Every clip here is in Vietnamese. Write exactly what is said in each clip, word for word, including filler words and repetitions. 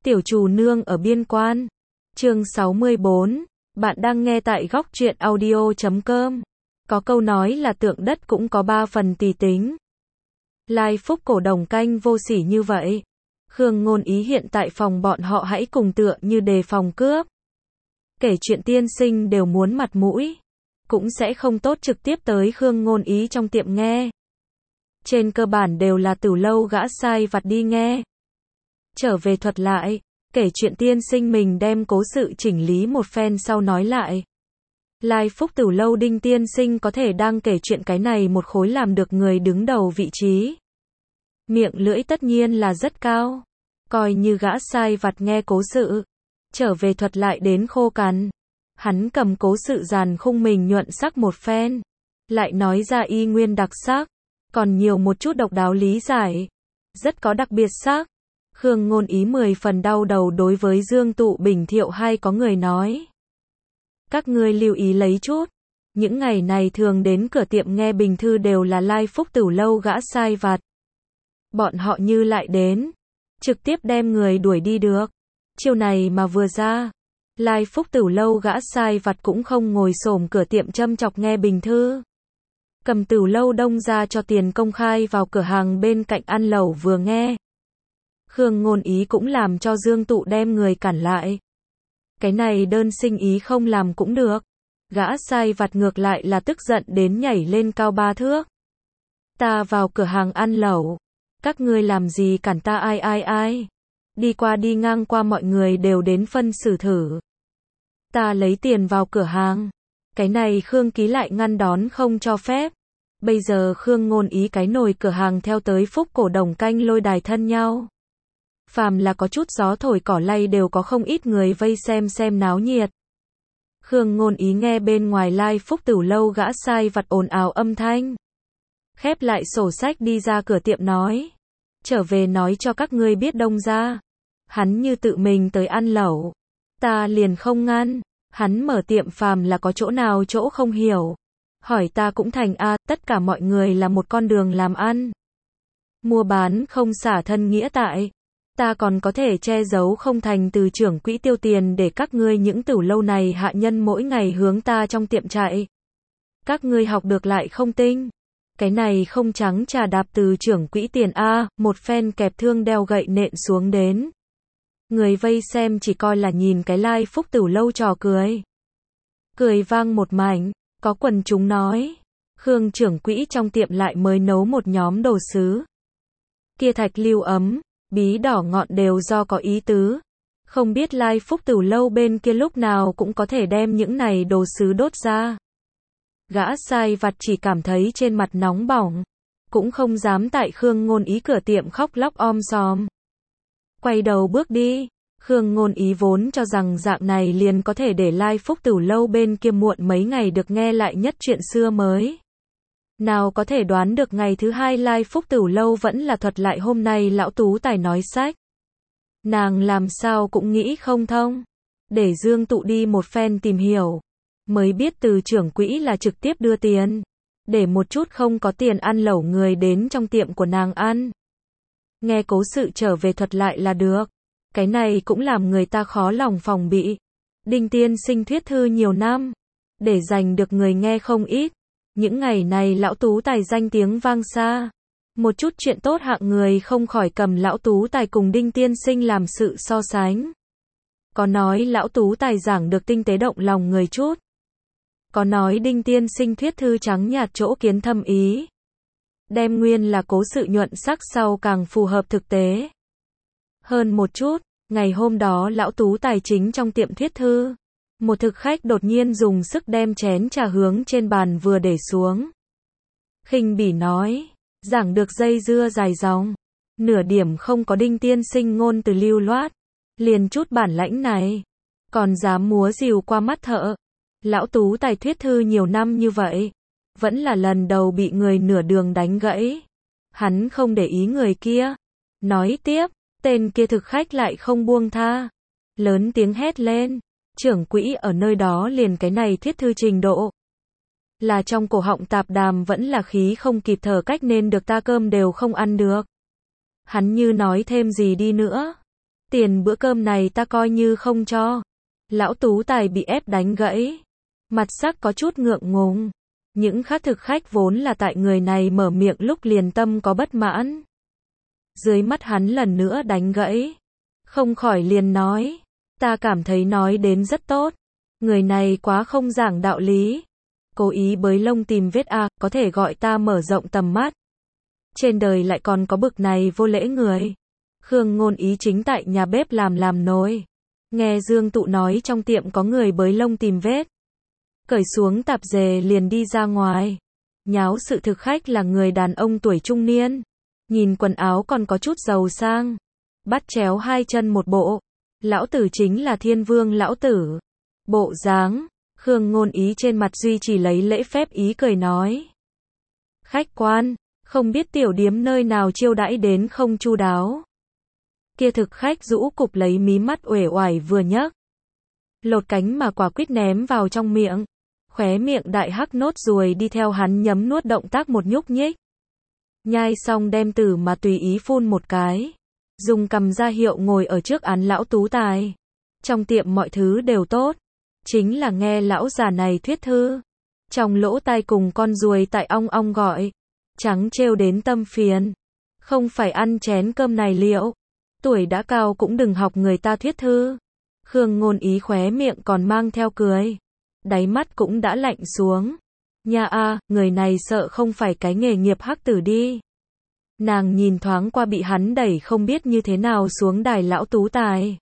Tiểu Trù Nương ở biên quan. Chương sáu mươi bốn. Bạn đang nghe tại góc truyện audio chấm com. Có câu nói là tượng đất cũng có ba phần tỳ tính. Lai Phúc cổ đồng canh vô sỉ như vậy. Khương Ngôn Ý hiện tại phòng bọn họ hãy cùng tựa như đề phòng cướp. Kể chuyện tiên sinh đều muốn mặt mũi. Cũng sẽ không tốt trực tiếp tới Khương Ngôn Ý trong tiệm nghe. Trên cơ bản đều là từ lâu gã sai vặt đi nghe. Trở về thuật lại, kể chuyện tiên sinh mình đem cố sự chỉnh lý một phen sau nói lại. Lai Phúc Tử lâu Đinh tiên sinh có thể đang kể chuyện cái này một khối làm được người đứng đầu vị trí. Miệng lưỡi tất nhiên là rất cao. Coi như gã sai vặt nghe cố sự. Trở về thuật lại đến khô cằn. Hắn cầm cố sự dàn khung mình nhuận sắc một phen. Lại nói ra y nguyên đặc sắc. Còn nhiều một chút độc đáo lý giải. Rất có đặc biệt sắc. Khương Ngôn Ý mười phần đau đầu đối với Dương Tụ Bình Thiệu hay có người nói. Các ngươi lưu ý lấy chút. Những ngày này thường đến cửa tiệm nghe bình thư đều là Lai Phúc Tử lâu gã sai vặt. Bọn họ như lại đến. Trực tiếp đem người đuổi đi được. Chiều này mà vừa ra. Lai Phúc Tử lâu gã sai vặt cũng không ngồi xổm cửa tiệm châm chọc nghe bình thư. Cầm Tử lâu đông ra cho tiền công khai vào cửa hàng bên cạnh ăn lẩu vừa nghe. Khương Ngôn Ý cũng làm cho Dương Tụ đem người cản lại. Cái này đơn sinh ý không làm cũng được. Gã sai vặt ngược lại là tức giận đến nhảy lên cao ba thước. Ta vào cửa hàng ăn lẩu. Các ngươi làm gì cản ta ai ai ai. Đi qua đi ngang qua mọi người đều đến phân xử thử. Ta lấy tiền vào cửa hàng. Cái này Khương Ký lại ngăn đón không cho phép. Bây giờ Khương Ngôn Ý cái nồi cửa hàng theo tới Phúc cổ đồng canh lôi đài thân nhau. Phàm là có chút gió thổi cỏ lay đều có không ít người vây xem xem náo nhiệt. Khương Ngôn Ý nghe bên ngoài Lai Phúc Tử lâu gã sai vặt ồn ào âm thanh. Khép lại sổ sách đi ra cửa tiệm nói. Trở về nói cho các ngươi biết đông ra. Hắn như tự mình tới ăn lẩu. Ta liền không ngăn. Hắn mở tiệm phàm là có chỗ nào chỗ không hiểu. Hỏi ta cũng thành a, tất cả mọi người là một con đường làm ăn. Mua bán không xả thân nghĩa tại. Ta còn có thể che giấu không thành từ trưởng quỹ tiêu tiền để các ngươi những tử lâu này hạ nhân mỗi ngày hướng ta trong tiệm chạy. Các ngươi học được lại không tinh. Cái này không trắng trà đạp từ trưởng quỹ tiền a, một phen kẹp thương đeo gậy nện xuống đến. Người vây xem chỉ coi là nhìn cái Lai Phúc Tử lâu trò cười. Cười vang một mảnh, có quần chúng nói. Khương trưởng quỹ trong tiệm lại mới nấu một nhóm đồ sứ. Kia thạch lưu ấm. Bí đỏ ngọn đều do có ý tứ. Không biết Lai Phúc Tử lâu bên kia lúc nào cũng có thể đem những này đồ sứ đốt ra. Gã sai vặt chỉ cảm thấy trên mặt nóng bỏng. Cũng không dám tại Khương Ngôn Ý cửa tiệm khóc lóc om sòm. Quay đầu bước đi. Khương Ngôn Ý vốn cho rằng dạng này liền có thể để Lai Phúc Tử lâu bên kia muộn mấy ngày được nghe lại nhất chuyện xưa mới. Nào có thể đoán được ngày thứ hai Lai Phúc Tử lâu vẫn là thuật lại hôm nay lão tú tài nói sách. Nàng làm sao cũng nghĩ không thông. Để Dương Tụ đi một phen tìm hiểu. Mới biết từ trưởng quỹ là trực tiếp đưa tiền. Để một chút không có tiền ăn lẩu người đến trong tiệm của nàng ăn. Nghe cố sự trở về thuật lại là được. Cái này cũng làm người ta khó lòng phòng bị. Đinh tiên sinh thuyết thư nhiều năm. Để giành được người nghe không ít. Những ngày này lão tú tài danh tiếng vang xa. Một chút chuyện tốt hạng người không khỏi cầm lão tú tài cùng Đinh tiên sinh làm sự so sánh. Có nói lão tú tài giảng được tinh tế động lòng người chút. Có nói Đinh tiên sinh thuyết thư trắng nhạt chỗ kiến thâm ý. Đem nguyên là cố sự nhuận sắc sau càng phù hợp thực tế. Hơn một chút, ngày hôm đó lão tú tài chính trong tiệm thuyết thư. Một thực khách đột nhiên dùng sức đem chén trà hướng trên bàn vừa để xuống. Khinh bỉ nói, giảng được dây dưa dài dòng. Nửa điểm không có Đinh tiên sinh ngôn từ lưu loát. Liền chút bản lãnh này. Còn dám múa rìu qua mắt thợ. Lão tú tài thuyết thư nhiều năm như vậy. Vẫn là lần đầu bị người nửa đường đánh gãy. Hắn không để ý người kia. Nói tiếp, tên kia thực khách lại không buông tha. Lớn tiếng hét lên. Trưởng quỹ ở nơi đó liền cái này thuyết thư trình độ. Là trong cổ họng tạp đàm vẫn là khí không kịp thở cách nên được ta cơm đều không ăn được. Hắn như nói thêm gì đi nữa. Tiền bữa cơm này ta coi như không cho. Lão Tú Tài bị ép đánh gãy. Mặt sắc có chút ngượng ngùng. Những khác thực khách vốn là tại người này mở miệng lúc liền tâm có bất mãn. Dưới mắt hắn lần nữa đánh gãy. Không khỏi liền nói. Ta cảm thấy nói đến rất tốt. Người này quá không giảng đạo lý. Cố ý bới lông tìm vết a, có thể gọi ta mở rộng tầm mắt. Trên đời lại còn có bực này vô lễ người. Khương Ngôn Ý chính tại nhà bếp làm làm nồi. Nghe Dương Tụ nói trong tiệm có người bới lông tìm vết. Cởi xuống tạp dề liền đi ra ngoài. Nháo sự thực khách là người đàn ông tuổi trung niên. Nhìn quần áo còn có chút giàu sang. Bắt chéo hai chân một bộ. Lão tử chính là Thiên Vương lão tử. Bộ dáng. Khương Ngôn Ý trên mặt duy trì lấy lễ phép ý cười nói. Khách quan, không biết tiểu điếm nơi nào chiêu đãi đến không chu đáo. Kia thực khách rũ cục lấy mí mắt uể oải vừa nhấc. Lột cánh mà quả quýt ném vào trong miệng. Khóe miệng đại hắc nốt ruồi đi theo hắn nhấm nuốt động tác một nhúc nhích. Nhai xong đem tử mà tùy ý phun một cái. Dùng cầm ra hiệu ngồi ở trước án lão Tú Tài. Trong tiệm mọi thứ đều tốt. Chính là nghe lão già này thuyết thư. Trong lỗ tai cùng con ruồi tại ong ong gọi. Trắng trêu đến tâm phiền. Không phải ăn chén cơm này liệu. Tuổi đã cao cũng đừng học người ta thuyết thư. Khương Ngôn Ý khóe miệng còn mang theo cười. Đáy mắt cũng đã lạnh xuống. Nha a, người này sợ không phải cái nghề nghiệp hắc tử đi. Nàng nhìn thoáng qua bị hắn đẩy không biết như thế nào xuống đài lão Tú Tài.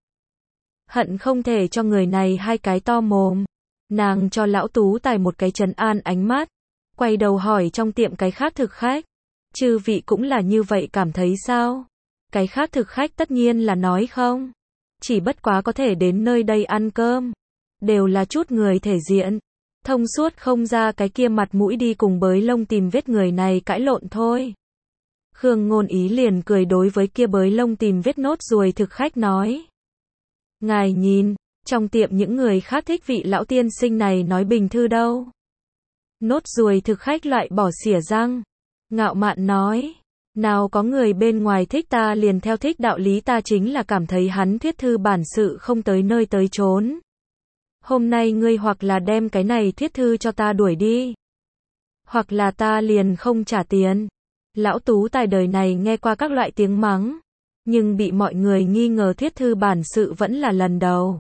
Hận không thể cho người này hai cái to mồm. Nàng cho lão Tú Tài một cái trấn an ánh mắt. Quay đầu hỏi trong tiệm cái khác thực khách. Chư vị cũng là như vậy cảm thấy sao? Cái khác thực khách tất nhiên là nói không. Chỉ bất quá có thể đến nơi đây ăn cơm. Đều là chút người thể diện. Thông suốt không ra cái kia mặt mũi đi cùng bới lông tìm vết người này cãi lộn thôi. Khương Ngôn Ý liền cười đối với kia bới lông tìm vết nốt ruồi thực khách nói. Ngài nhìn, trong tiệm những người khác thích vị lão tiên sinh này nói bình thư đâu. Nốt ruồi thực khách loại bỏ xỉa răng. Ngạo mạn nói. Nào có người bên ngoài thích ta liền theo thích đạo lý, ta chính là cảm thấy hắn thuyết thư bản sự không tới nơi tới chốn. Hôm nay ngươi hoặc là đem cái này thuyết thư cho ta đuổi đi. Hoặc là ta liền không trả tiền. Lão Tú Tài đời này nghe qua các loại tiếng mắng. Nhưng bị mọi người nghi ngờ thuyết thư bản sự vẫn là lần đầu.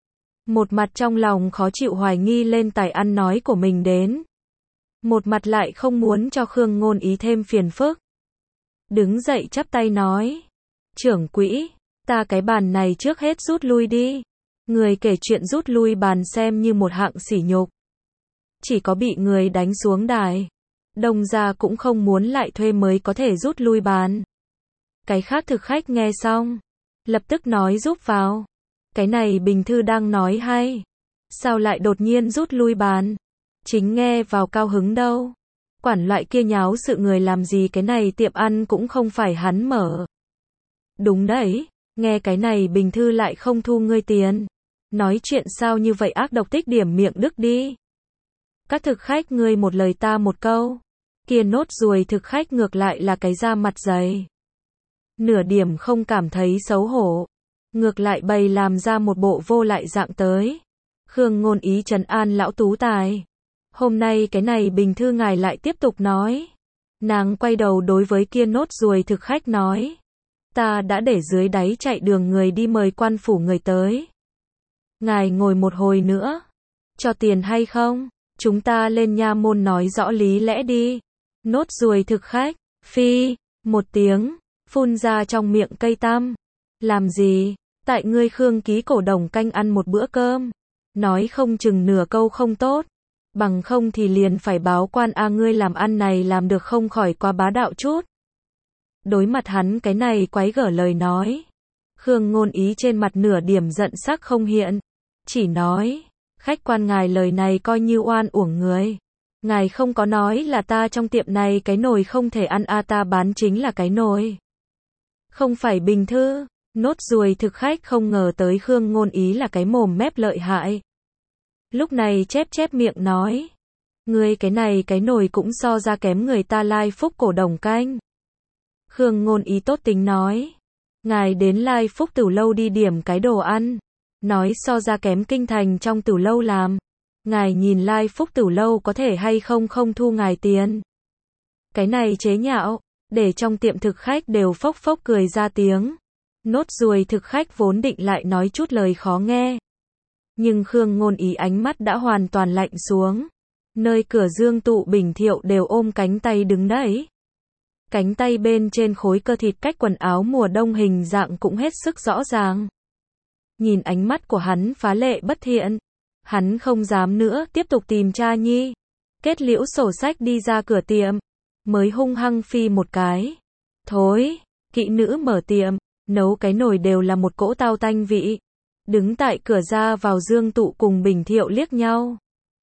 Một mặt trong lòng khó chịu hoài nghi lên tài ăn nói của mình đến. Một mặt lại không muốn cho Khương Ngôn Ý thêm phiền phức. Đứng dậy chắp tay nói. Trưởng quỹ, ta cái bàn này trước hết rút lui đi. Người kể chuyện rút lui bàn xem như một hạng sỉ nhục. Chỉ có bị người đánh xuống đài. Đông gia cũng không muốn lại thuê mới có thể rút lui bàn. Cái khác thực khách nghe xong. Lập tức nói giúp vào. Cái này bình thư đang nói hay. Sao lại đột nhiên rút lui bàn? Chính nghe vào cao hứng đâu. Quản loại kia nháo sự người làm gì, cái này tiệm ăn cũng không phải hắn mở. Đúng đấy, nghe cái này bình thư lại không thu ngươi tiền. Nói chuyện sao như vậy ác độc, tích điểm miệng đức đi. Các thực khách ngươi một lời ta một câu. Kia nốt ruồi thực khách ngược lại là cái da mặt dày. Nửa điểm không cảm thấy xấu hổ. Ngược lại bày làm ra một bộ vô lại dạng tới. Khương Ngôn Ý trấn an lão Tú Tài. Hôm nay cái này bình thư ngài lại tiếp tục nói. Nàng quay đầu đối với kia nốt ruồi thực khách nói. Ta đã để dưới đáy chạy đường người đi mời quan phủ người tới. Ngài ngồi một hồi nữa. Cho tiền hay không? Chúng ta lên nha môn nói rõ lý lẽ đi. Nốt ruồi thực khách. Phi. Một tiếng. Phun ra trong miệng cây tăm. Làm gì? Tại ngươi Khương ký cổ đồng canh ăn một bữa cơm. Nói không chừng nửa câu không tốt. Bằng không thì liền phải báo quan a, ngươi làm ăn này làm được không khỏi quá bá đạo chút. Đối mặt hắn cái này quái gở lời nói. Khương Ngôn Ý trên mặt nửa điểm giận sắc không hiện. Chỉ nói, khách quan ngài lời này coi như oan uổng người. Ngài không có nói là ta trong tiệm này cái nồi không thể ăn a, ta bán chính là cái nồi. Không phải bình thư. Nốt ruồi thực khách không ngờ tới Khương Ngôn Ý là cái mồm mép lợi hại. Lúc này chép chép miệng nói. Ngươi cái này cái nồi cũng so ra kém người ta lai phúc cổ đồng canh. Khương Ngôn Ý tốt tính nói. ngài đến Lai Phúc Tửu Lâu đi điểm cái đồ ăn. Nói so ra kém kinh thành trong Tửu Lâu làm. Ngài nhìn Lai Phúc Tửu Lâu có thể hay không không thu ngài tiền. Cái này chế nhạo, để trong tiệm thực khách đều phốc phốc cười ra tiếng. Nốt ruồi thực khách vốn định lại nói chút lời khó nghe. Nhưng Khương Ngôn Ý ánh mắt đã hoàn toàn lạnh xuống. Nơi cửa Dương Tụ Bình Thiệu đều ôm cánh tay đứng đấy. Cánh tay bên trên khối cơ thịt cách quần áo mùa đông hình dạng cũng hết sức rõ ràng. Nhìn ánh mắt của hắn phá lệ bất thiện. Hắn không dám nữa tiếp tục tìm cha nhi. Kết liễu sổ sách đi ra cửa tiệm. Mới hung hăng phi một cái. Thối, kỹ nữ mở tiệm, nấu cái nồi đều là một cỗ tao tanh vị. Đứng tại cửa ra vào Dương Tụ cùng Bình Thiệu liếc nhau.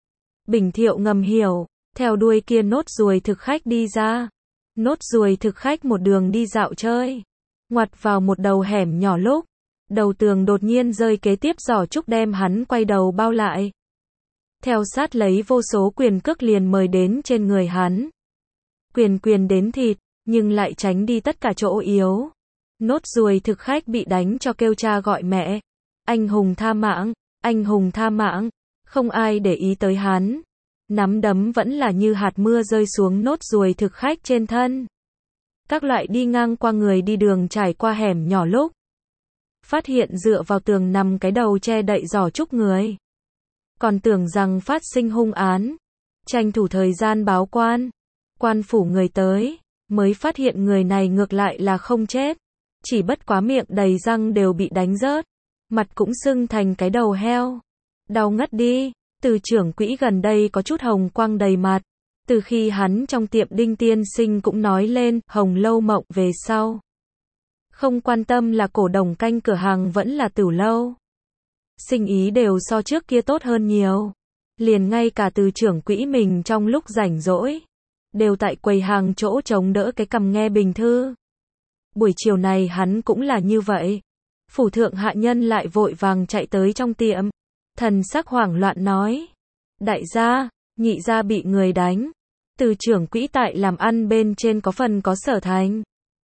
Bình Thiệu ngầm hiểu, theo đuôi kia nốt ruồi thực khách đi ra. Nốt ruồi thực khách một đường đi dạo chơi. Ngoặt vào một đầu hẻm nhỏ lúc. Đầu tường đột nhiên rơi kế tiếp giỏ trúc đem hắn quay đầu bao lại. Theo sát lấy vô số quyền cước liền mời đến trên người hắn. Quyền quyền đến thịt, nhưng lại tránh đi tất cả chỗ yếu. Nốt ruồi thực khách bị đánh cho kêu cha gọi mẹ. Anh hùng tha mạng, anh hùng tha mạng. Không ai để ý tới hắn. Nắm đấm vẫn là như hạt mưa rơi xuống nốt ruồi thực khách trên thân. Các loại đi ngang qua người đi đường trải qua hẻm nhỏ lúc. Phát hiện dựa vào tường nằm cái đầu che đậy giỏ trúc người. Còn tưởng rằng phát sinh hung án. Tranh thủ thời gian báo quan. Quan phủ người tới. Mới phát hiện người này ngược lại là không chết. Chỉ bất quá miệng đầy răng đều bị đánh rớt. Mặt cũng sưng thành cái đầu heo. Đau ngất đi. Từ trưởng quỹ gần đây có chút hồng quang đầy mặt. Từ khi hắn trong tiệm Đinh Tiên Sinh cũng nói lên Hồng Lâu Mộng về sau. Không quan tâm là cổ đồng canh cửa hàng vẫn là Tửu Lâu. Sinh ý đều so trước kia tốt hơn nhiều. Liền ngay cả từ trưởng quỹ mình trong lúc rảnh rỗi. Đều tại quầy hàng chỗ chống đỡ cái cầm nghe bình thư. Buổi chiều này hắn cũng là như vậy. Phủ thượng hạ nhân lại vội vàng chạy tới trong tiệm. Thần sắc hoảng loạn nói. Đại gia, nhị gia bị người đánh. Từ trưởng quỹ tại làm ăn bên trên có phần có sở thành.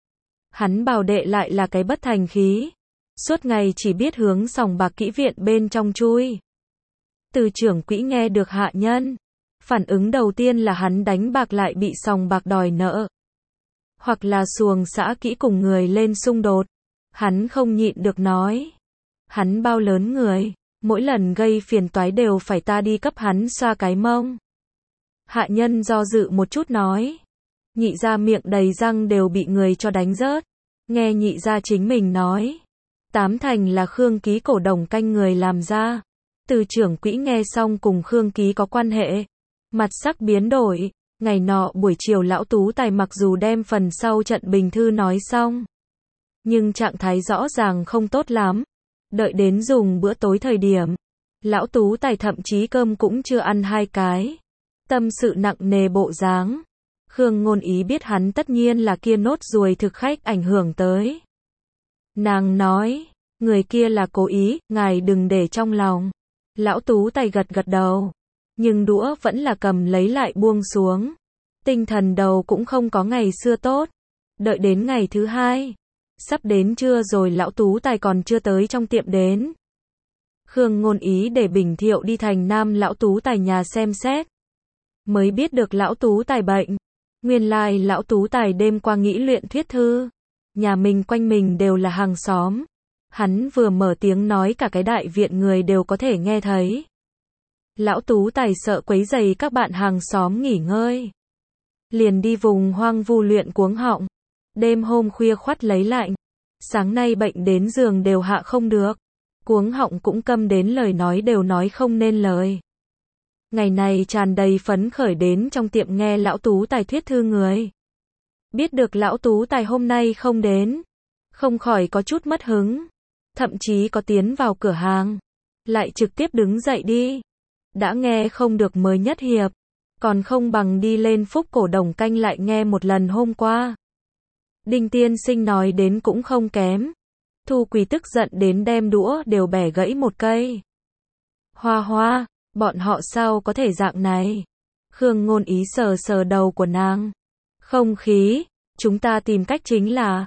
Hắn bảo đệ lại là cái bất thành khí. Suốt ngày chỉ biết hướng sòng bạc kỹ viện bên trong chui. Từ trưởng quỹ nghe được hạ nhân. Phản ứng đầu tiên là hắn đánh bạc lại bị sòng bạc đòi nợ. Hoặc là xuồng xã kỹ cùng người lên xung đột. Hắn không nhịn được nói. Hắn bao lớn người. Mỗi lần gây phiền toái đều phải ta đi cấp hắn xoa cái mông. Hạ nhân do dự một chút nói. Nhị gia miệng đầy răng đều bị người cho đánh rớt. Nghe nhị gia chính mình nói. Tám thành là Khương Ký cổ đồng canh người làm ra. Từ trưởng quỹ nghe xong cùng Khương Ký có quan hệ. Mặt sắc biến đổi. Ngày nọ buổi chiều lão Tú Tài mặc dù đem phần sau trận bình thư nói xong. Nhưng trạng thái rõ ràng không tốt lắm. Đợi đến dùng bữa tối thời điểm. Lão Tú Tài thậm chí cơm cũng chưa ăn hai cái. Tâm sự nặng nề bộ dáng. Khương Ngôn Ý biết hắn tất nhiên là kia nốt ruồi thực khách ảnh hưởng tới. Nàng nói, người kia là cố ý, ngài đừng để trong lòng. Lão Tú Tài gật gật đầu. Nhưng đũa vẫn là cầm lấy lại buông xuống. Tinh thần đầu cũng không có ngày xưa tốt. Đợi đến ngày thứ hai. Sắp đến trưa rồi lão Tú Tài còn chưa tới trong tiệm đến. Khương Ngôn Ý để Bình Thiệu đi thành Nam lão Tú Tài nhà xem xét. Mới biết được lão Tú Tài bệnh. Nguyên lai lão Tú Tài đêm qua nghĩ luyện thuyết thư. Nhà mình quanh mình đều là hàng xóm. Hắn vừa mở tiếng nói cả cái đại viện người đều có thể nghe thấy. Lão Tú Tài sợ quấy rầy các bạn hàng xóm nghỉ ngơi. Liền đi vùng hoang vu luyện cuống họng. Đêm hôm khuya khoắt lấy lạnh. Sáng nay bệnh đến giường đều hạ không được. Cuống họng cũng câm đến lời nói đều nói không nên lời. Ngày này tràn đầy phấn khởi đến trong tiệm nghe lão Tú Tài thuyết thư người. Biết được lão Tú Tài hôm nay không đến. Không khỏi có chút mất hứng. Thậm chí có tiến vào cửa hàng. Lại trực tiếp đứng dậy đi. Đã nghe không được mới nhất hiệp. Còn không bằng đi lên Phúc cổ đồng canh lại nghe một lần hôm qua. Đinh Tiên Sinh nói đến cũng không kém. Thu Quỳ tức giận đến đem đũa đều bẻ gãy một cây. Hoa hoa, bọn họ sao có thể dạng này? Khương Ngôn Ý sờ sờ đầu của nàng. Không khí, chúng ta tìm cách chính là.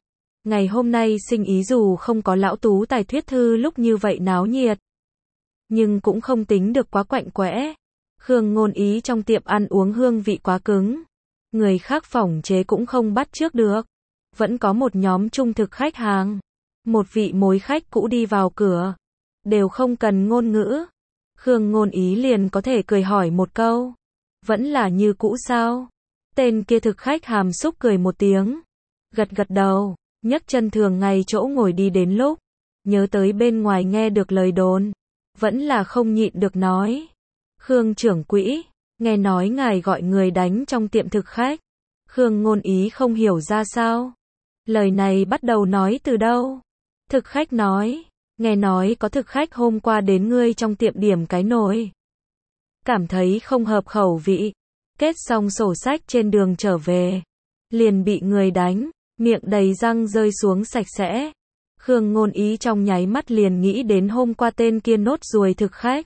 Ngày hôm nay sinh ý dù không có lão tú tài thuyết thư lúc như vậy náo nhiệt, nhưng cũng không tính được quá quạnh quẽ. Khương Ngôn Ý trong tiệm ăn uống hương vị quá cứng, người khác phỏng chế cũng không bắt chước được. Vẫn có một nhóm trung thực khách hàng, một vị mối khách cũ đi vào cửa, đều không cần ngôn ngữ. Khương Ngôn Ý liền có thể cười hỏi một câu, vẫn là như cũ sao? Tên kia thực khách hàm xúc cười một tiếng, gật gật đầu, nhấc chân thường ngày chỗ ngồi đi đến lúc, nhớ tới bên ngoài nghe được lời đồn, vẫn là không nhịn được nói. Khương trưởng quỹ, nghe nói ngài gọi người đánh trong tiệm thực khách. Khương Ngôn Ý không hiểu ra sao. Lời này bắt đầu nói từ đâu? Thực khách nói, nghe nói có thực khách hôm qua đến ngươi trong tiệm điểm cái nồi. Cảm thấy không hợp khẩu vị, kết xong sổ sách trên đường trở về, liền bị người đánh, miệng đầy răng rơi xuống sạch sẽ. Khương Ngôn Ý trong nháy mắt liền nghĩ đến hôm qua tên kia nốt ruồi thực khách.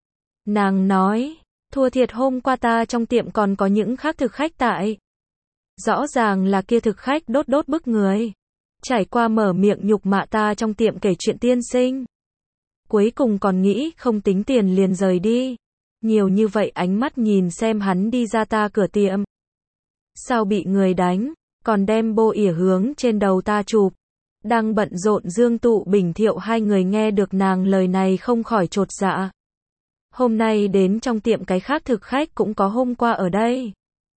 Nàng nói, thua thiệt hôm qua ta trong tiệm còn có những khác thực khách tại. Rõ ràng là kia thực khách đốt đốt bức người. Trải qua mở miệng nhục mạ ta trong tiệm kể chuyện tiên sinh. Cuối cùng còn nghĩ không tính tiền liền rời đi. Nhiều như vậy ánh mắt nhìn xem hắn đi ra ta cửa tiệm. Sao bị người đánh, còn đem bô ỉa hướng trên đầu ta chụp. Đang bận rộn Dương Tụ Bình Thiệu hai người nghe được nàng lời này không khỏi chột dạ. Hôm nay đến trong tiệm cái khác thực khách cũng có hôm qua ở đây.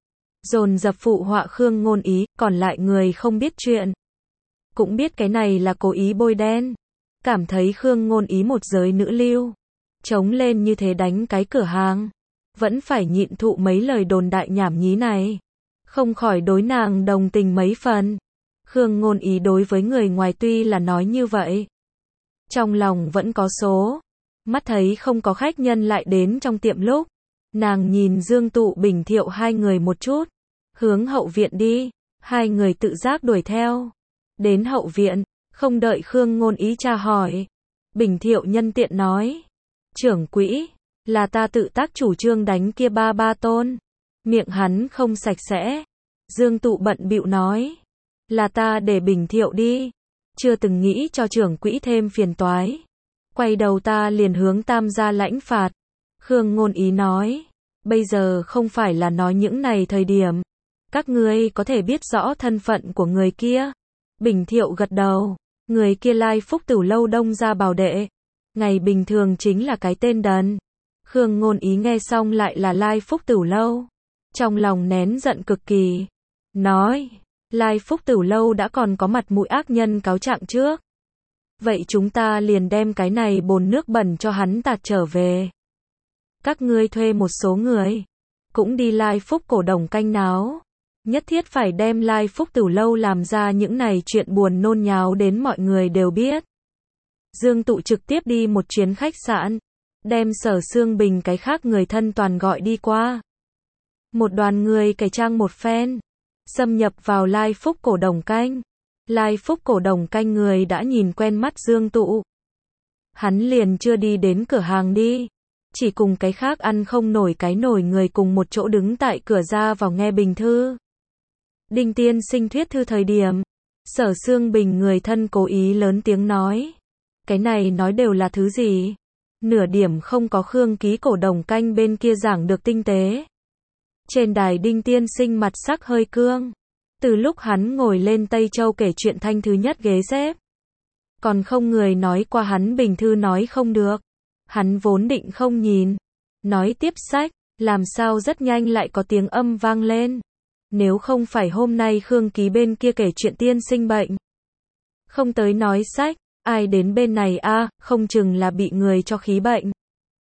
Dồn dập phụ họa Khương Ngôn Ý, còn lại người không biết chuyện. Cũng biết cái này là cố ý bôi đen. Cảm thấy Khương Ngôn Ý một giới nữ lưu. Chống lên như thế đánh cái cửa hàng. Vẫn phải nhịn thụ mấy lời đồn đại nhảm nhí này. Không khỏi đối nàng đồng tình mấy phần. Khương Ngôn Ý đối với người ngoài tuy là nói như vậy, trong lòng vẫn có số. Mắt thấy không có khách nhân lại đến trong tiệm lúc, nàng nhìn Dương Tụ Bình Thiệu hai người một chút, hướng hậu viện đi. Hai người tự giác đuổi theo. Đến hậu viện, không đợi Khương Ngôn Ý tra hỏi, Bình Thiệu nhân tiện nói, trưởng quỹ, là ta tự tác chủ trương đánh kia ba ba tôn. Miệng hắn không sạch sẽ. Dương Tụ bận bịu nói, là ta để Bình Thiệu đi, chưa từng nghĩ cho trưởng quỹ thêm phiền toái. Quay đầu ta liền hướng Tam gia lãnh phạt. Khương Ngôn Ý nói, bây giờ không phải là nói những này thời điểm. Các ngươi có thể biết rõ thân phận của người kia. Bình Thiệu gật đầu, người kia lai Phúc Tử lâu Đông gia bảo đệ. Ngày bình thường chính là cái tên đần. Khương Ngôn Ý nghe xong lại là lai Phúc Tử lâu. Trong lòng nén giận cực kỳ. Nói, lai Phúc Tử lâu đã còn có mặt mũi ác nhân cáo trạng trước. Vậy chúng ta liền đem cái này bồn nước bẩn cho hắn tạt trở về. Các ngươi thuê một số người, cũng đi lai Phúc cổ đồng canh náo. Nhất thiết phải đem lai Phúc Tử lâu làm ra những này chuyện buồn nôn nháo đến mọi người đều biết. Dương Tụ trực tiếp đi một chuyến khách sạn, đem Sở Sương Bình cái khác người thân toàn gọi đi qua. Một đoàn người cải trang một phen, xâm nhập vào lai Phúc cổ đồng canh. Lai Phúc cổ đồng canh người đã nhìn quen mắt Dương Tụ. Hắn liền chưa đi đến cửa hàng đi, chỉ cùng cái khác ăn không nổi cái nổi người cùng một chỗ đứng tại cửa ra vào nghe bình thư. Đinh tiên sinh thuyết thư thời điểm, Sở Sương Bình người thân cố ý lớn tiếng nói, cái này nói đều là thứ gì? Nửa điểm không có Khương ký cổ đồng canh bên kia giảng được tinh tế. Trên đài Đinh tiên sinh mặt sắc hơi cương. Từ lúc hắn ngồi lên Tây Châu kể chuyện thanh thứ nhất ghế xếp, còn không người nói qua hắn bình thư nói không được. Hắn vốn định không nhìn, nói tiếp sách, làm sao rất nhanh lại có tiếng âm vang lên. Nếu không phải hôm nay Khương ký bên kia kể chuyện tiên sinh bệnh, không tới nói sách, ai đến bên này a, à, không chừng là bị người cho khí bệnh.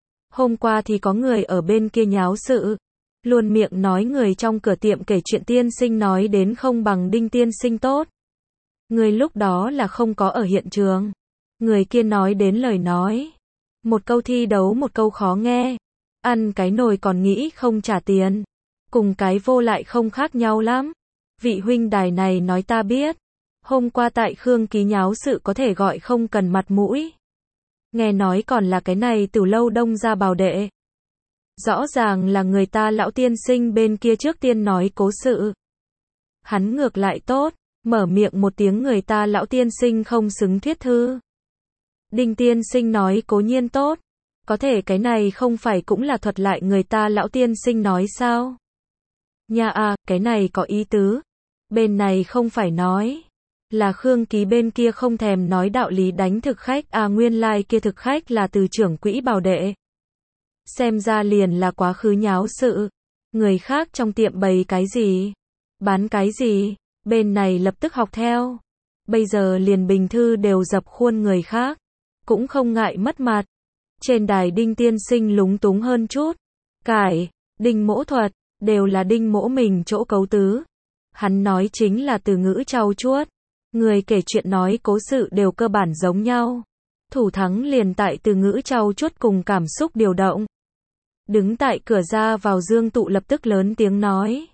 Hôm qua thì có người ở bên kia nháo sự, luôn miệng nói người trong cửa tiệm kể chuyện tiên sinh nói đến không bằng Đinh tiên sinh tốt. Người lúc đó là không có ở hiện trường. Người kia nói đến lời nói, một câu thi đấu một câu khó nghe. Ăn cái nồi còn nghĩ không trả tiền, cùng cái vô lại không khác nhau lắm. Vị huynh đài này nói ta biết, hôm qua tại Khương ký nháo sự có thể gọi không cần mặt mũi. Nghe nói còn là cái này từ lâu Đông gia bảo đệ. Rõ ràng là người ta lão tiên sinh bên kia trước tiên nói cố sự. Hắn ngược lại tốt, mở miệng một tiếng người ta lão tiên sinh không xứng thuyết thư. Đinh tiên sinh nói cố nhiên tốt. Có thể cái này không phải cũng là thuật lại người ta lão tiên sinh nói sao? Nha à, cái này có ý tứ. Bên này không phải nói. Là Khương Ký bên kia không thèm nói đạo lý đánh thực khách à, nguyên lai like kia thực khách là từ trưởng quỹ Bảo Đệ. Xem ra liền là quá khứ nháo sự. Người khác trong tiệm bày cái gì? Bán cái gì? Bên này lập tức học theo. Bây giờ liền bình thư đều dập khuôn người khác. Cũng không ngại mất mặt. Trên đài Đinh tiên sinh lúng túng hơn chút. Cải, Đinh mỗ thuật, đều là Đinh mỗ mình chỗ cấu tứ. Hắn nói chính là từ ngữ trau chuốt. Người kể chuyện nói cố sự đều cơ bản giống nhau. Thủ thắng liền tại từ ngữ trau chuốt cùng cảm xúc điều động. Đứng tại cửa ra vào Dương Tụ lập tức lớn tiếng nói.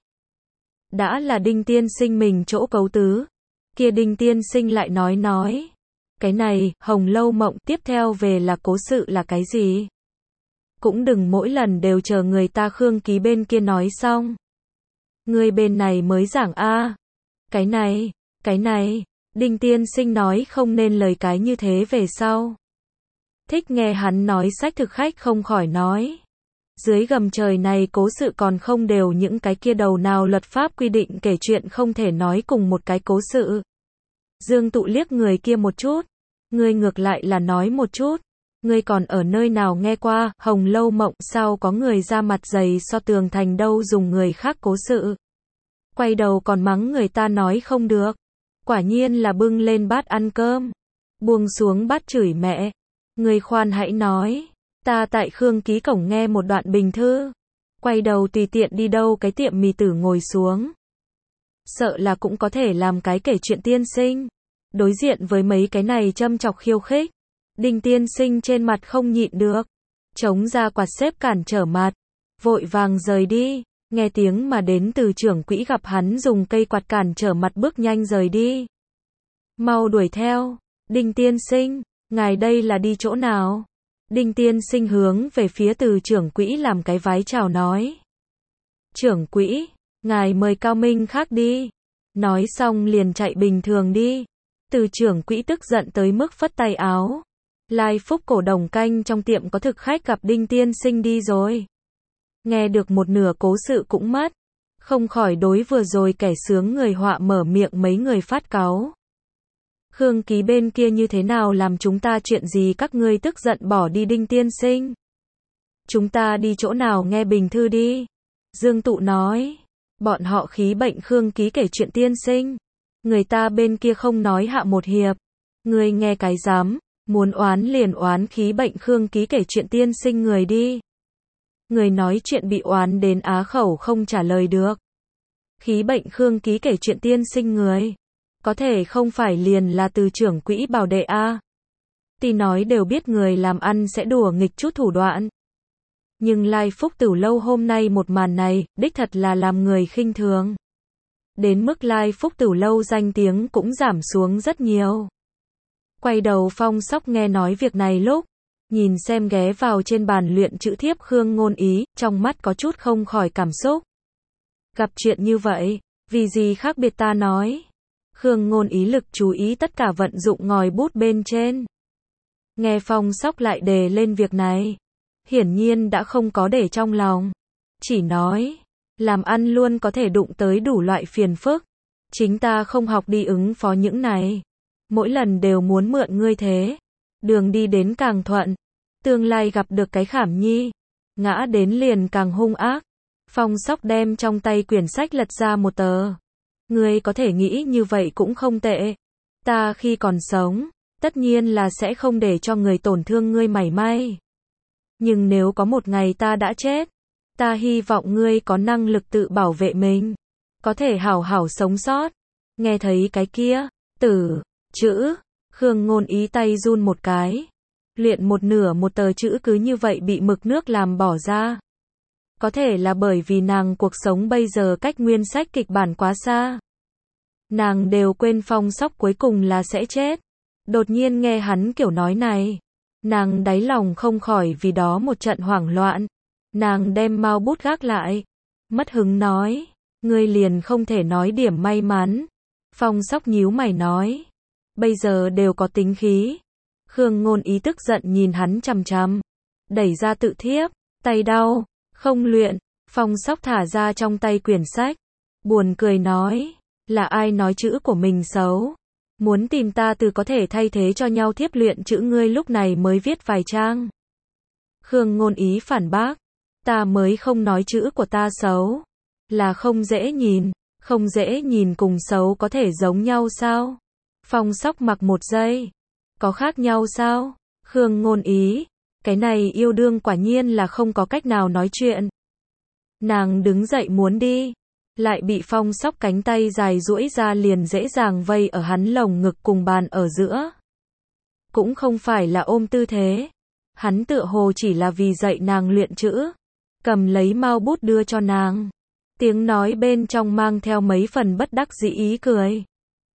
Đã là Đinh tiên sinh mình chỗ cấu tứ. Kia Đinh tiên sinh lại nói nói. Cái này, Hồng Lâu Mộng tiếp theo về là cố sự là cái gì? Cũng đừng mỗi lần đều chờ người ta Khương Ký bên kia nói xong. Người bên này mới giảng a. Cái này, cái này, Đinh tiên sinh nói không nên lời cái như thế về sau. Thích nghe hắn nói sách thực khách không khỏi nói. Dưới gầm trời này cố sự còn không đều những cái kia đầu nào luật pháp quy định kể chuyện không thể nói cùng một cái cố sự. Dương Tụ liếc người kia một chút. Ngươi ngược lại là nói một chút. Ngươi còn ở nơi nào nghe qua, Hồng Lâu Mộng sao có người ra mặt dày so tường thành đâu dùng người khác cố sự. Quay đầu còn mắng người ta nói không được. Quả nhiên là bưng lên bát ăn cơm. Buông xuống bát chửi mẹ. Ngươi khoan hãy nói. Ta tại Khương Ký cổng nghe một đoạn bình thư. Quay đầu tùy tiện đi đâu cái tiệm mì tử ngồi xuống. Sợ là cũng có thể làm cái kể chuyện tiên sinh. Đối diện với mấy cái này châm chọc khiêu khích. Đinh tiên sinh trên mặt không nhịn được. Chống ra quạt xếp cản trở mặt. Vội vàng rời đi. Nghe tiếng mà đến từ trưởng quỹ gặp hắn dùng cây quạt cản trở mặt bước nhanh rời đi. Mau đuổi theo. Đinh tiên sinh, ngài đây là đi chỗ nào? Đinh tiên sinh hướng về phía từ trưởng quỹ làm cái vái chào nói. Trưởng quỹ, ngài mời cao minh khác đi. Nói xong liền chạy bình thường đi. Từ trưởng quỹ tức giận tới mức phất tay áo. Lai Phúc cổ đồng canh trong tiệm có thực khách gặp Đinh tiên sinh đi rồi. Nghe được một nửa cố sự cũng mất. Không khỏi đối vừa rồi kẻ sướng người họa mở miệng mấy người phát cáu. Khương Ký bên kia như thế nào làm chúng ta chuyện gì các ngươi tức giận bỏ đi Đinh tiên sinh. Chúng ta đi chỗ nào nghe bình thư đi. Dương Tụ nói. Bọn họ khí bệnh Khương Ký kể chuyện tiên sinh. Người ta bên kia không nói hạ một hiệp. Ngươi nghe cái dám. Muốn oán liền oán khí bệnh Khương Ký kể chuyện tiên sinh người đi. Người nói chuyện bị oán đến á khẩu không trả lời được. Khí bệnh Khương Ký kể chuyện tiên sinh người. Có thể không phải liền là từ trưởng quỹ Bảo Đệ a. Tuy nói đều biết người làm ăn sẽ đùa nghịch chút thủ đoạn. Nhưng Lai Phúc Tử Lâu hôm nay một màn này, đích thật là làm người khinh thường. Đến mức Lai Phúc Tử Lâu danh tiếng cũng giảm xuống rất nhiều. Quay đầu Phong Sóc nghe nói việc này lúc, nhìn xem ghé vào trên bàn luyện chữ thiếp Khương Ngôn Ý, trong mắt có chút không khỏi cảm xúc. Gặp chuyện như vậy, vì gì khác biệt ta nói. Khương Ngôn Ý lực chú ý tất cả vận dụng ngòi bút bên trên. Nghe Phong Sóc lại đề lên việc này. Hiển nhiên đã không có để trong lòng. Chỉ nói, làm ăn luôn có thể đụng tới đủ loại phiền phức. Chính ta không học đi ứng phó những này. Mỗi lần đều muốn mượn ngươi thế. Đường đi đến càng thuận. Tương lai gặp được cái khảm nhi. Ngã đến liền càng hung ác. Phong Sóc đem trong tay quyển sách lật ra một tờ. Ngươi có thể nghĩ như vậy cũng không tệ. Ta khi còn sống, tất nhiên là sẽ không để cho người tổn thương ngươi mảy may. Nhưng nếu có một ngày ta đã chết, ta hy vọng ngươi có năng lực tự bảo vệ mình. Có thể hảo hảo sống sót. Nghe thấy cái kia, tử, chữ, Khương Ngôn Ý tay run một cái. Luyện một nửa một tờ chữ cứ như vậy bị mực nước làm bỏ ra. Có thể là bởi vì nàng cuộc sống bây giờ cách nguyên sách kịch bản quá xa. Nàng đều quên Phong Sóc cuối cùng là sẽ chết. Đột nhiên nghe hắn kiểu nói này. Nàng đáy lòng không khỏi vì đó một trận hoảng loạn. Nàng đem mao bút gác lại. Mất hứng nói. Ngươi liền không thể nói điểm may mắn. Phong Sóc nhíu mày nói. Bây giờ đều có tính khí. Khương Ngôn Ý tức giận nhìn hắn chằm chằm. Đẩy ra tự thiếp. Tay đau. Không luyện. Phong Sóc thả ra trong tay quyển sách. Buồn cười nói. Là ai nói chữ của mình xấu? Muốn tìm ta từ có thể thay thế cho nhau thiếp luyện chữ ngươi lúc này mới viết vài trang. Khương Ngôn Ý phản bác. Ta mới không nói chữ của ta xấu. Là không dễ nhìn. Không dễ nhìn cùng xấu có thể giống nhau sao? Phong Sóc mặc một giây. Có khác nhau sao? Khương Ngôn Ý. Cái này yêu đương quả nhiên là không có cách nào nói chuyện. Nàng đứng dậy muốn đi. Lại bị Phong Sóc cánh tay dài duỗi ra liền dễ dàng vây ở hắn lồng ngực cùng bàn ở giữa. Cũng không phải là ôm tư thế. Hắn tựa hồ chỉ là vì dạy nàng luyện chữ. Cầm lấy mao bút đưa cho nàng. Tiếng nói bên trong mang theo mấy phần bất đắc dĩ ý cười.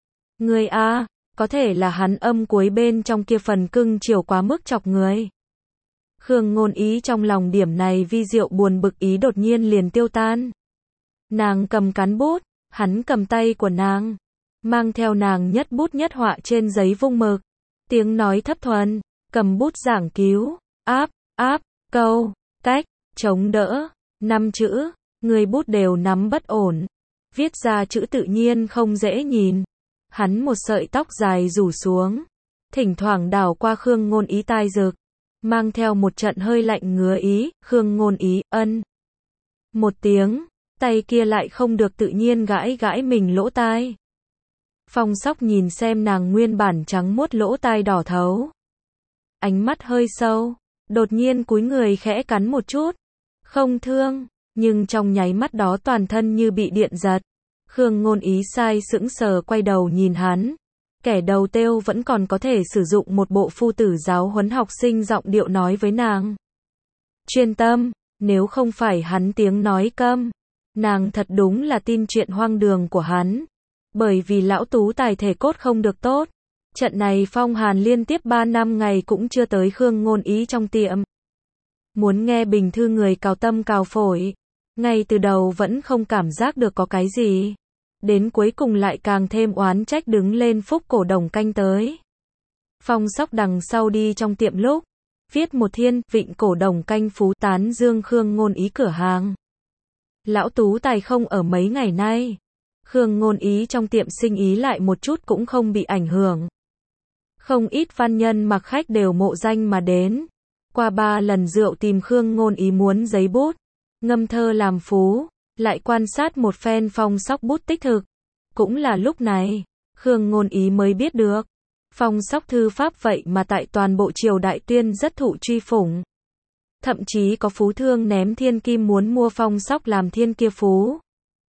Người a, có thể là hắn âm cuối bên trong kia phần cưng chiều quá mức chọc người. Khương Ngôn Ý trong lòng điểm này vi diệu buồn bực ý đột nhiên liền tiêu tan. Nàng cầm cán bút, hắn cầm tay của nàng, mang theo nàng nhất bút nhất họa trên giấy vung mực. Tiếng nói thấp thuần, cầm bút giảng cứu, áp, áp, câu, cách, chống đỡ, năm chữ, người bút đều nắm bất ổn. Viết ra chữ tự nhiên không dễ nhìn. Hắn một sợi tóc dài rủ xuống, thỉnh thoảng đảo qua Khương Ngôn Ý tai rực, mang theo một trận hơi lạnh ngứa ý. Khương Ngôn Ý, ân. Một tiếng, tay kia lại không được tự nhiên gãi gãi mình lỗ tai. Phong Sóc nhìn xem nàng nguyên bản trắng muốt lỗ tai đỏ thấu. Ánh mắt hơi sâu, đột nhiên cúi người khẽ cắn một chút. Không thương, nhưng trong nháy mắt đó toàn thân như bị điện giật. Khương Ngôn Ý sai sững sờ quay đầu nhìn hắn. Kẻ đầu têu vẫn còn có thể sử dụng một bộ phu tử giáo huấn học sinh giọng điệu nói với nàng. Chuyên tâm, nếu không phải hắn tiếng nói câm. Nàng thật đúng là tin chuyện hoang đường của hắn. Bởi vì lão tú tài thể cốt không được tốt. Trận này phong hàn liên tiếp ba năm ngày cũng chưa tới Khương Ngôn Ý trong tiệm. Muốn nghe bình thư người cào tâm cào phổi. Ngay từ đầu vẫn không cảm giác được có cái gì. Đến cuối cùng lại càng thêm oán trách đứng lên phúc cổ đồng canh tới. Phong Sóc đằng sau đi trong tiệm lúc. Viết một thiên, vịnh cổ đồng canh phú tán dương Khương Ngôn Ý cửa hàng. Lão tú tài không ở mấy ngày nay. Khương Ngôn Ý trong tiệm sinh ý lại một chút cũng không bị ảnh hưởng. Không ít văn nhân mặc khách đều mộ danh mà đến. Qua ba lần rượu tìm Khương Ngôn Ý muốn giấy bút, ngâm thơ làm phú, lại quan sát một phen Phong Sóc bút tích thực. Cũng là lúc này, Khương Ngôn Ý mới biết được. Phong Sóc thư pháp vậy mà tại toàn bộ triều đại tuyên rất thụ truy phủng. Thậm chí có phú thương ném thiên kim muốn mua Phong Sóc làm thiên kia phú.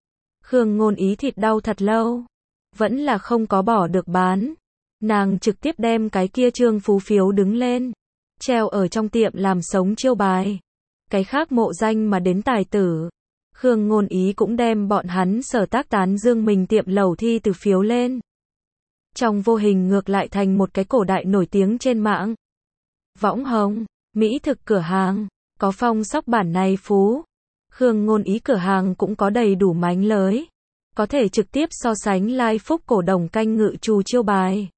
Khương Ngôn Ý thịt đau thật lâu. Vẫn là không có bỏ được bán. Nàng trực tiếp đem cái kia trương phú phiếu đứng lên. Treo ở trong tiệm làm sống chiêu bài. Cái khác mộ danh mà đến tài tử. Khương Ngôn Ý cũng đem bọn hắn sở tác tán dương mình tiệm lầu thi từ phiếu lên. Trong vô hình ngược lại thành một cái cổ đại nổi tiếng trên mạng. Võng hồng, mỹ thực cửa hàng, có Phong Sóc bản này phú. Khương Ngôn Ý cửa hàng cũng có đầy đủ mánh lới. Có thể trực tiếp so sánh Lai Phúc cổ đồng canh ngự trù chiêu bài.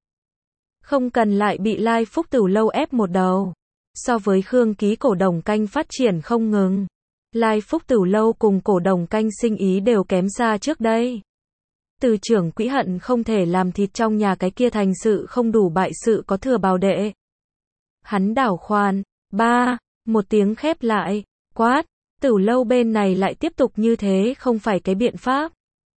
Không cần lại bị Lai Phúc Tửu Lâu ép một đầu. So với Khương Ký cổ đồng canh phát triển không ngừng. Lai Phúc Tửu Lâu cùng cổ đồng canh sinh ý đều kém xa trước đây. Từ trưởng quỹ hận không thể làm thịt trong nhà cái kia thành sự không đủ bại sự có thừa bào đệ. Hắn đảo khoan, ba, một tiếng khép lại, quát, Tửu Lâu bên này lại tiếp tục như thế không phải cái biện pháp.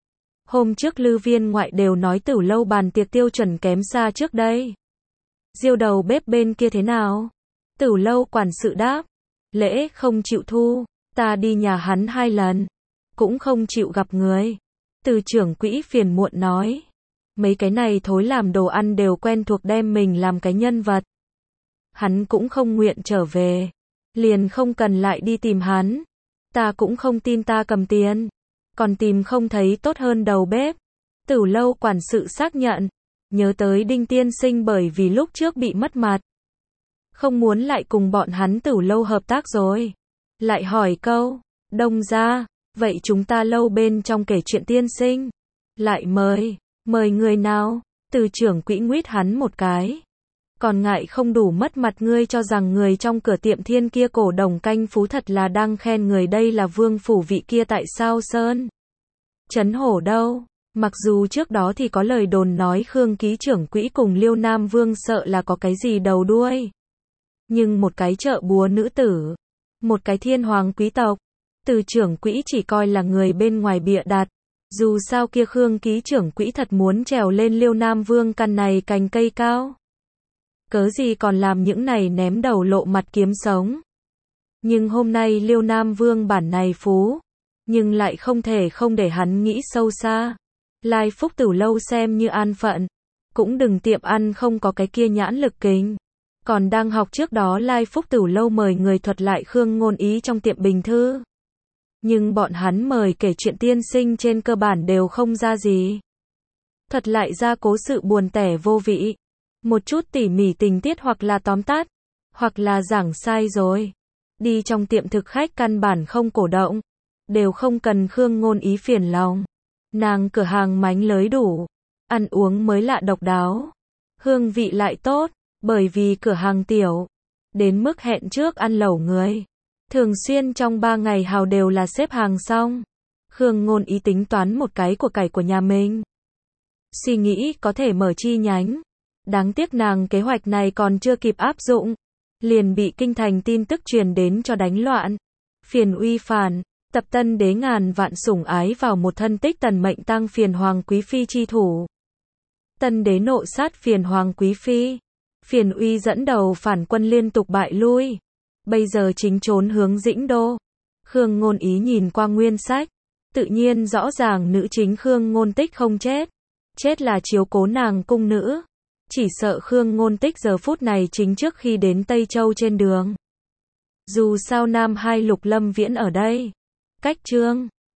Hôm trước lư viên ngoại đều nói Tửu Lâu bàn tiệc tiêu chuẩn kém xa trước đây. Diêu đầu bếp bên kia thế nào? Tửu Lâu quản sự đáp, lễ không chịu thu, ta đi nhà hắn hai lần, cũng không chịu gặp người. Từ trưởng quỹ phiền muộn nói, mấy cái này thối làm đồ ăn đều quen thuộc đem mình làm cái nhân vật. Hắn cũng không nguyện trở về, liền không cần lại đi tìm hắn. Ta cũng không tin ta cầm tiền, còn tìm không thấy tốt hơn đầu bếp. Tửu Lâu quản sự xác nhận, nhớ tới Đinh tiên sinh bởi vì lúc trước bị mất mặt. Không muốn lại cùng bọn hắn Tửu Lâu hợp tác rồi. Lại hỏi câu, Đông gia, vậy chúng ta lâu bên trong kể chuyện tiên sinh. Lại mời, Mời người nào? Từ trưởng quỹ nguýt hắn một cái. Còn ngại không đủ mất mặt, ngươi cho rằng người trong cửa tiệm Thiên kia cổ đồng canh phú thật là đang khen người đây là vương phủ vị kia tại sao Sơn Trấn Hổ đâu? Mặc dù trước đó thì có lời đồn nói Khương ký trưởng quỹ cùng Liêu Nam Vương sợ là có cái gì đầu đuôi. Nhưng một cái chợ búa nữ tử, một cái thiên hoàng quý tộc, Từ trưởng quỹ chỉ coi là người bên ngoài bịa đặt. Dù sao kia Khương ký trưởng quỹ thật muốn trèo lên Liêu Nam Vương căn này cành cây cao. Cớ gì còn làm những này ném đầu lộ mặt kiếm sống. Nhưng hôm nay Liêu Nam Vương bản này phú, nhưng lại không thể không để hắn nghĩ sâu xa. Lai Phúc Tử Lâu xem như an phận, cũng đừng tiệm ăn không có cái kia nhãn lực kính. Còn đang học trước đó Lai Phúc Tử Lâu mời người thuật lại Khương Ngôn Ý trong tiệm bình thư. Nhưng bọn hắn mời kể chuyện tiên sinh trên cơ bản đều không ra gì. Thuật lại ra cố sự buồn tẻ vô vị. Một chút tỉ mỉ tình tiết hoặc là tóm tắt, hoặc là giảng sai rồi. Đi trong tiệm thực khách căn bản không cổ động, đều không cần Khương Ngôn Ý phiền lòng. Nàng cửa hàng mánh lới đủ, ăn uống mới lạ độc đáo, hương vị lại tốt, bởi vì cửa hàng tiểu, đến mức hẹn trước ăn lẩu người. Thường xuyên trong ba ngày hào đều là xếp hàng xong. Khương Ngôn Ý tính toán một cái của cải của nhà mình. Suy nghĩ có thể mở chi nhánh. Đáng tiếc nàng kế hoạch này còn chưa kịp áp dụng, liền bị kinh thành tin tức truyền đến cho đánh loạn. Phiền uy phản, tập tân đế ngàn vạn sủng ái vào một thân tích tần mệnh tăng phiền hoàng quý phi chi thủ. Tân đế nộ sát phiền hoàng quý phi. Phiền uy dẫn đầu phản quân liên tục bại lui. Bây giờ chính trốn hướng Dĩnh Đô. Khương Ngôn Ý nhìn qua nguyên sách, tự nhiên rõ ràng nữ chính Khương Ngôn Tích không chết. Chết là chiếu cố nàng cung nữ. Chỉ sợ Khương Ngôn Tích giờ phút này chính trước khi đến Tây Châu trên đường. Dù sao Nam hai Lục Lâm Viễn ở đây. Cách chương